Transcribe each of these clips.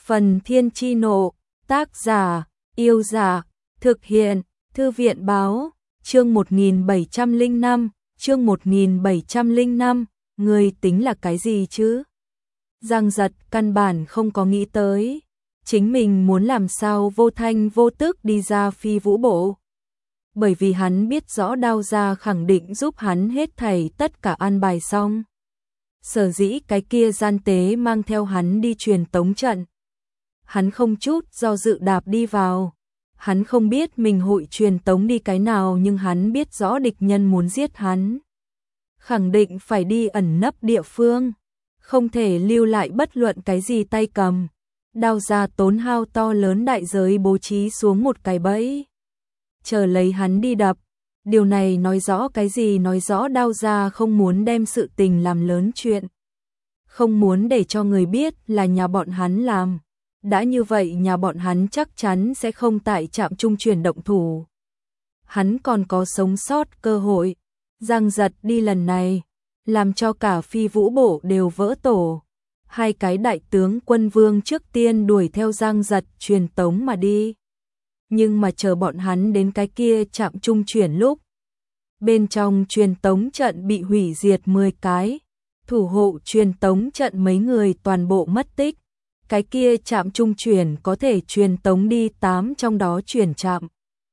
Phần Thiên Chi Nộ, tác giả, Yêu Giả, thực hiện, Thư viện báo, chương 1705, chương 1705, người tính là cái gì chứ? Giang Giật căn bản không có nghĩ tới, chính mình muốn làm sao vô thanh vô tức đi ra Phi Vũ Bộ. Bởi vì hắn biết rõ Đao gia khẳng định giúp hắn hết thảy tất cả an bài xong. Sở dĩ cái kia gian tế mang theo hắn đi truyền tống trận. Hắn không chút do dự đạp đi vào. Hắn không biết mình hội truyền tống đi cái nào, nhưng hắn biết rõ địch nhân muốn giết hắn. Khẳng định phải đi ẩn nấp địa phương, không thể lưu lại bất luận cái gì tay cầm. Đao gia tốn hao to lớn đại giới bố trí xuống một cái bẫy, chờ lấy hắn đi đập. Điều này nói rõ cái gì? Nói rõ Đao gia không muốn đem sự tình làm lớn chuyện, không muốn để cho người biết là nhà bọn hắn làm. Đã như vậy nhà bọn hắn chắc chắn sẽ không tại trạm trung chuyển động thủ. Hắn còn có sống sót cơ hội. Giang Giật đi lần này, làm cho cả Phi Vũ Bộ đều vỡ tổ. Hai cái đại tướng quân vương trước tiên đuổi theo Giang Giật truyền tống mà đi. Nhưng mà chờ bọn hắn đến cái kia trạm trung chuyển lúc, bên trong truyền tống trận bị hủy diệt 10 cái. Thủ hộ truyền tống trận mấy người toàn bộ mất tích. Cái kia trạm trung chuyển có thể truyền tống đi 8 trong đó chuyển trạm.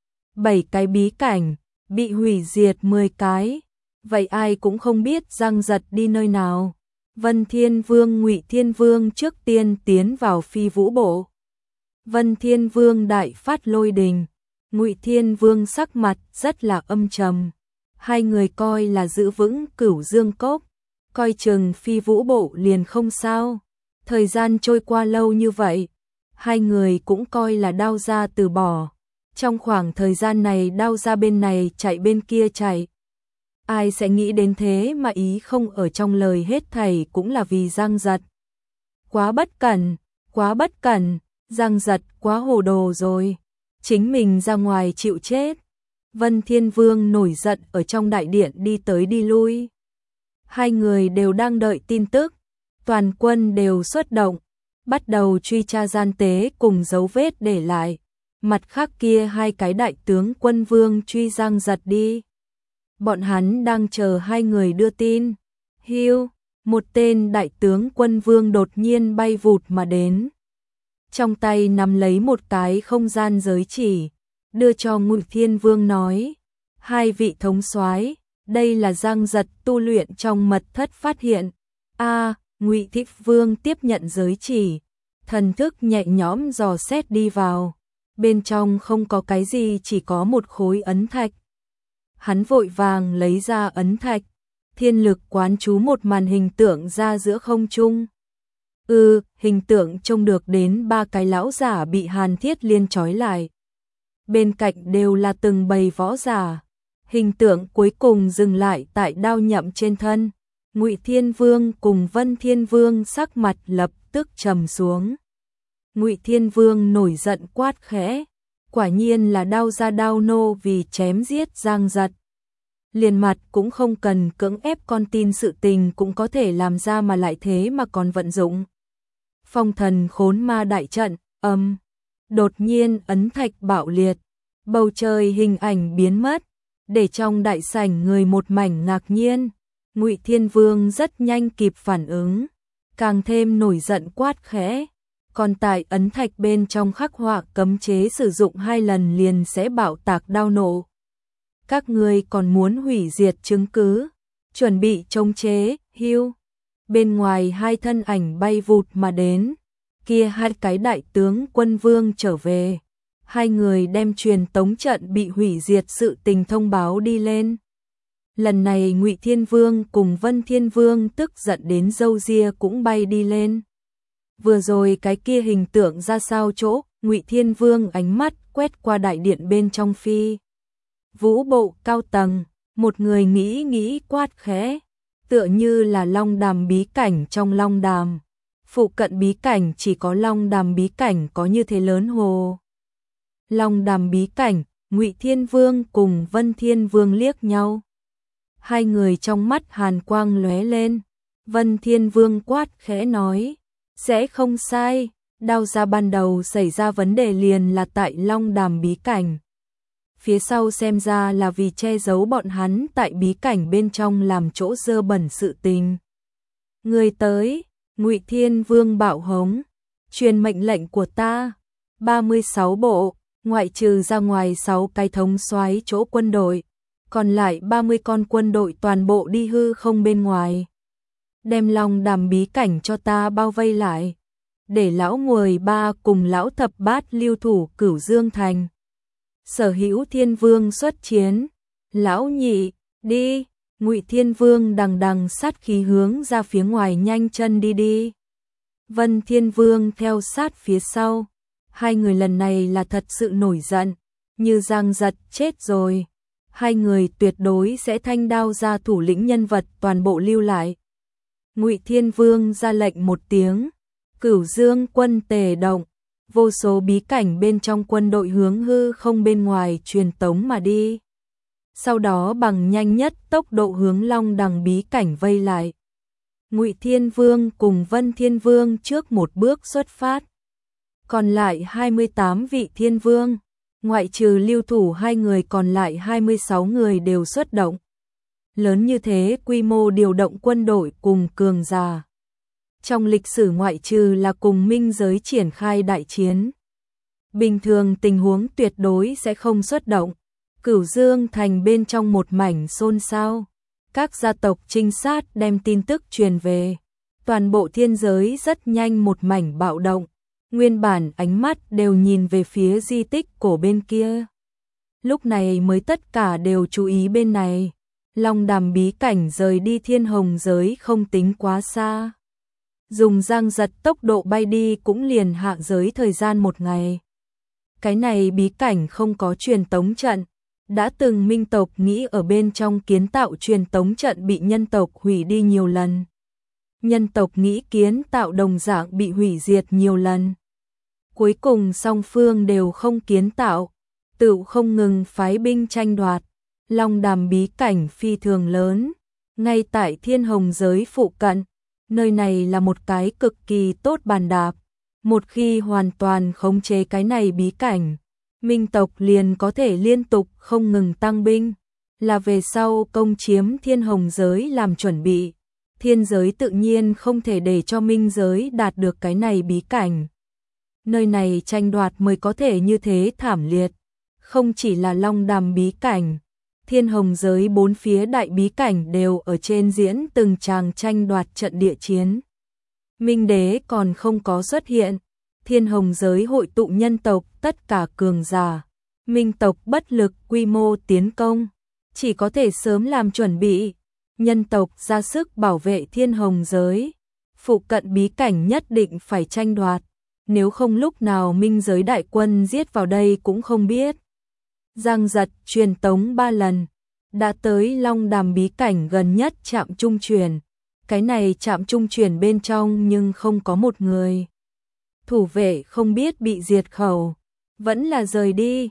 7 cái bí cảnh, bị hủy diệt 10 cái. Vậy ai cũng không biết Giang Giật đi nơi nào. Vân Thiên Vương Ngụy Thiên Vương trước tiên tiến vào Phi Vũ Bộ. Vân Thiên Vương đại phát lôi đình. Ngụy Thiên Vương sắc mặt rất là âm trầm. Hai người coi là giữ vững Cửu Dương Cốc, coi chừng Phi Vũ Bộ liền không sao. Thời gian trôi qua lâu như vậy, hai người cũng coi là Đao gia từ bỏ. Trong khoảng thời gian này Đao gia bên này chạy bên kia chạy. Ai sẽ nghĩ đến thế mà ý không ở trong lời hết thảy cũng là vì Giang Giật. Quá bất cẩn, quá bất cẩn, Giang Giật quá hồ đồ rồi. Chính mình ra ngoài chịu chết. Vân Thiên Vương nổi giận ở trong đại điện đi tới đi lui. Hai người đều đang đợi tin tức. Toàn quân đều xuất động, bắt đầu truy tra gian tế cùng dấu vết để lại. Mặt khác kia hai cái đại tướng quân vương truy Giang Giật đi. Bọn hắn đang chờ hai người đưa tin. Hiu, một tên đại tướng quân vương đột nhiên bay vụt mà đến. Trong tay nắm lấy một cái không gian giới chỉ, đưa cho Ngụy Thiên Vương nói: hai vị thống soái, đây là Giang Giật tu luyện trong mật thất phát hiện. Ngụy Thích Vương tiếp nhận giới chỉ, thần thức nhẹ nhõm dò xét đi vào. Bên trong không có cái gì, chỉ có một khối ấn thạch. Hắn vội vàng lấy ra ấn thạch, thiên lực quán chú một màn hình tượng ra giữa không trung. Hình tượng trông được đến ba cái lão giả bị Hàn Thiết Liên trói lại. Bên cạnh đều là từng bầy võ giả. Hình tượng cuối cùng dừng lại tại Đao Nhậm trên thân. Ngụy Thiên Vương cùng Vân Thiên Vương sắc mặt lập tức trầm xuống. Ngụy Thiên Vương nổi giận quát khẽ, quả nhiên là Đao gia Đao nô vì chém giết Giang Giật. Liền mặt cũng không cần cưỡng ép con tin, sự tình cũng có thể làm ra mà lại thế mà còn vận dụng. Phong Thần Khốn Ma đại trận, đột nhiên ấn thạch bạo liệt, bầu trời hình ảnh biến mất, để trong đại sảnh người một mảnh ngạc nhiên. Ngụy Thiên Vương rất nhanh kịp phản ứng, càng thêm nổi giận quát khẽ, còn tại ấn thạch bên trong khắc họa cấm chế sử dụng 2 lần liền sẽ bạo tạc đao nộ. Các ngươi còn muốn hủy diệt chứng cứ, chuẩn bị chống chế. Hiu. Bên ngoài hai thân ảnh bay vụt mà đến, kia hai cái đại tướng quân vương trở về. Hai người đem truyền tống trận bị hủy diệt sự tình thông báo đi lên. Lần này Ngụy Thiên Vương cùng Vân Thiên Vương tức giận đến râu ria cũng bay đi lên. Vừa rồi cái kia hình tượng ra sao chỗ? Ngụy Thiên Vương ánh mắt quét qua đại điện bên trong Phi Vũ Bộ cao tầng, một người nghĩ quát khẽ, tựa như là Long Đàm bí cảnh trong Long Đàm. Phụ cận bí cảnh chỉ có Long Đàm bí cảnh có như thế lớn hồ. Long Đàm bí cảnh, Ngụy Thiên Vương cùng Vân Thiên Vương liếc nhau. Hai người trong mắt hàn quang lóe lên. Vân Thiên Vương quát khẽ nói, sẽ không sai, Đao ra ban đầu xảy ra vấn đề liền là tại Long Đàm bí cảnh. Phía sau xem ra là vì che giấu bọn hắn tại bí cảnh bên trong làm chỗ dơ bẩn sự tình. Người tới, Ngụy Thiên Vương bạo hống, truyền mệnh lệnh của ta, 36 bộ, ngoại trừ ra ngoài 6 cái thống soái chỗ quân đội, còn lại 30 con quân đội toàn bộ đi hư không bên ngoài. Đem Long Đàm bí cảnh cho ta bao vây lại, để lão Ngùi Ba cùng lão Thập Bát lưu thủ Cửu Dương Thành. Sở Hữu Thiên Vương xuất chiến, lão nhị, đi. Ngụy Thiên Vương đằng đằng sát khí hướng ra phía ngoài nhanh chân đi đi. Vân Thiên Vương theo sát phía sau. Hai người lần này là thật sự nổi giận, như Giang Giật chết rồi. Hai người tuyệt đối sẽ thanh đao ra thủ lĩnh nhân vật toàn bộ lưu lại. Ngụy Thiên Vương ra lệnh một tiếng, Cửu Dương quân tề động, vô số bí cảnh bên trong quân đội hướng hư không bên ngoài truyền tống mà đi. Sau đó bằng nhanh nhất tốc độ hướng Long Đằng bí cảnh vây lại. Ngụy Thiên Vương cùng Vân Thiên Vương trước một bước xuất phát. Còn lại 28 vị Thiên Vương, ngoại trừ lưu thủ hai người còn lại 26 người đều xuất động. Lớn như thế quy mô điều động quân đội cùng cường giả. Trong lịch sử ngoại trừ là cùng minh giới triển khai đại chiến. Bình thường tình huống tuyệt đối sẽ không xuất động. Cửu Dương Thành bên trong một mảnh xôn xao. Các gia tộc trinh sát đem tin tức truyền về. Toàn bộ thiên giới rất nhanh một mảnh bạo động. Nguyên bản ánh mắt đều nhìn về phía di tích cổ bên kia. Lúc này mới tất cả đều chú ý bên này. Long Đàm bí cảnh rời đi Thiên Hồng giới không tính quá xa. Dùng Giang Giật tốc độ bay đi cũng liền hạ giới thời gian một ngày. Cái này bí cảnh không có truyền tống trận. Đã từng minh tộc nghĩ ở bên trong kiến tạo truyền tống trận bị nhân tộc hủy đi nhiều lần. Nhân tộc nghĩ kiến tạo đồng dạng bị hủy diệt nhiều lần. Cuối cùng song phương đều không kiến tạo, tự không ngừng phái binh tranh đoạt. Long Đàm bí cảnh phi thường lớn, ngay tại Thiên Hồng giới phụ cận, nơi này là một cái cực kỳ tốt bàn đạp. Một khi hoàn toàn khống chế cái này bí cảnh, minh tộc liền có thể liên tục không ngừng tăng binh, là về sau công chiếm Thiên Hồng giới làm chuẩn bị. Thiên giới tự nhiên không thể để cho minh giới đạt được cái này bí cảnh. Nơi này tranh đoạt mới có thể như thế thảm liệt. Không chỉ là Long Đàm bí cảnh, Thiên Hồng giới bốn phía đại bí cảnh đều ở trên diễn từng tràng tranh đoạt trận địa chiến. Minh đế còn không có xuất hiện. Thiên Hồng giới hội tụ nhân tộc tất cả cường giả. Minh tộc bất lực quy mô tiến công, chỉ có thể sớm làm chuẩn bị. Nhân tộc ra sức bảo vệ Thiên Hồng giới. Phụ cận bí cảnh nhất định phải tranh đoạt. Nếu không lúc nào minh giới đại quân giết vào đây cũng không biết. Giang Giật truyền tống 3 lần, đã tới Long Đàm bí cảnh gần nhất trạm trung chuyển. Cái này trạm trung chuyển bên trong nhưng không có một người. Thủ vệ không biết bị diệt khẩu, vẫn là rời đi.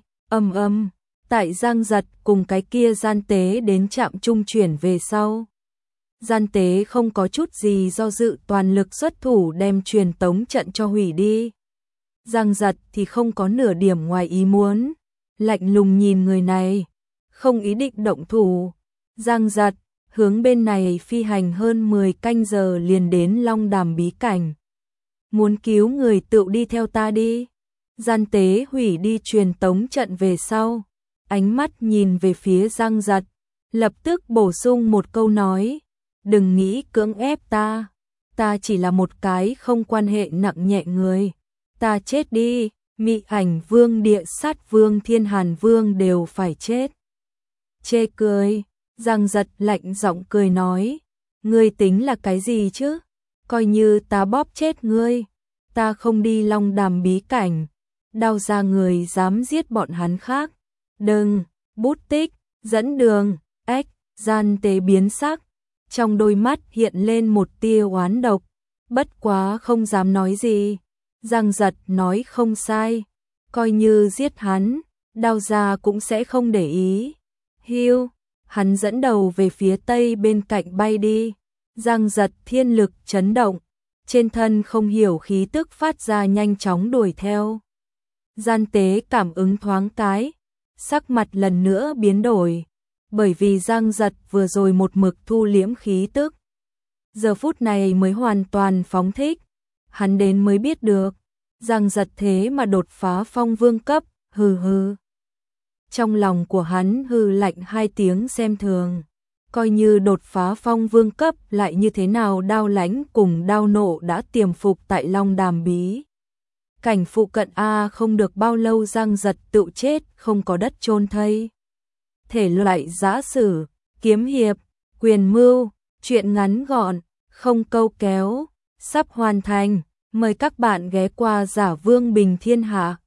Tại Giang Giật cùng cái kia gian tế đến trạm trung chuyển về sau. Gian tế không có chút gì do dự toàn lực xuất thủ đem truyền tống trận cho hủy đi. Giang Giật thì không có nửa điểm ngoài ý muốn, lạnh lùng nhìn người này, không ý định động thủ. Giang Giật hướng bên này phi hành hơn 10 canh giờ liền đến Long Đàm bí cảnh. Muốn cứu người tự đi theo ta đi. Gian tế hủy đi truyền tống trận về sau, ánh mắt nhìn về phía Giang Giật, lập tức bổ sung một câu nói, đừng nghĩ cưỡng ép ta chỉ là một cái không quan hệ nặng nhẹ người. Ta chết đi, Mị Ảnh Vương, Địa Sát Vương, Thiên Hàn Vương đều phải chết. Chê cười, Giang Giật lạnh giọng cười nói, ngươi tính là cái gì chứ? Coi như ta bóp chết ngươi, ta không đi Long Đàm bí cảnh. Đao ra người dám giết bọn hắn khác. Đừng, bút tích, dẫn đường, ếch, gian tế biến sắc. Trong đôi mắt hiện lên một tia oán độc, bất quá không dám nói gì. Giang Giật nói không sai, coi như giết hắn, đao ra cũng sẽ không để ý. Hiu, hắn dẫn đầu về phía tây bên cạnh bay đi. Giang Giật thiên lực chấn động, trên thân không hiểu khí tức phát ra nhanh chóng đuổi theo. Gian Tế cảm ứng thoáng cái, sắc mặt lần nữa biến đổi, bởi vì Giang Giật vừa rồi một mực thu liễm khí tức. Giờ phút này mới hoàn toàn phóng thích, hắn đến mới biết được, Giang Giật thế mà đột phá phong vương cấp, hừ hừ. Trong lòng của hắn hừ lạnh hai tiếng xem thường, coi như đột phá phong vương cấp lại như thế nào, Đao Lãnh cùng Đao Nộ đã tiềm phục tại Long Đàm bí cảnh phụ cận không được bao lâu Giang Giật tự chết, không có đất chôn thây. Thể loại giã sử, kiếm hiệp, quyền mưu, truyện ngắn gọn, không câu kéo, sắp hoàn thành, mời các bạn ghé qua Giả Vương Bình Thiên Hạ.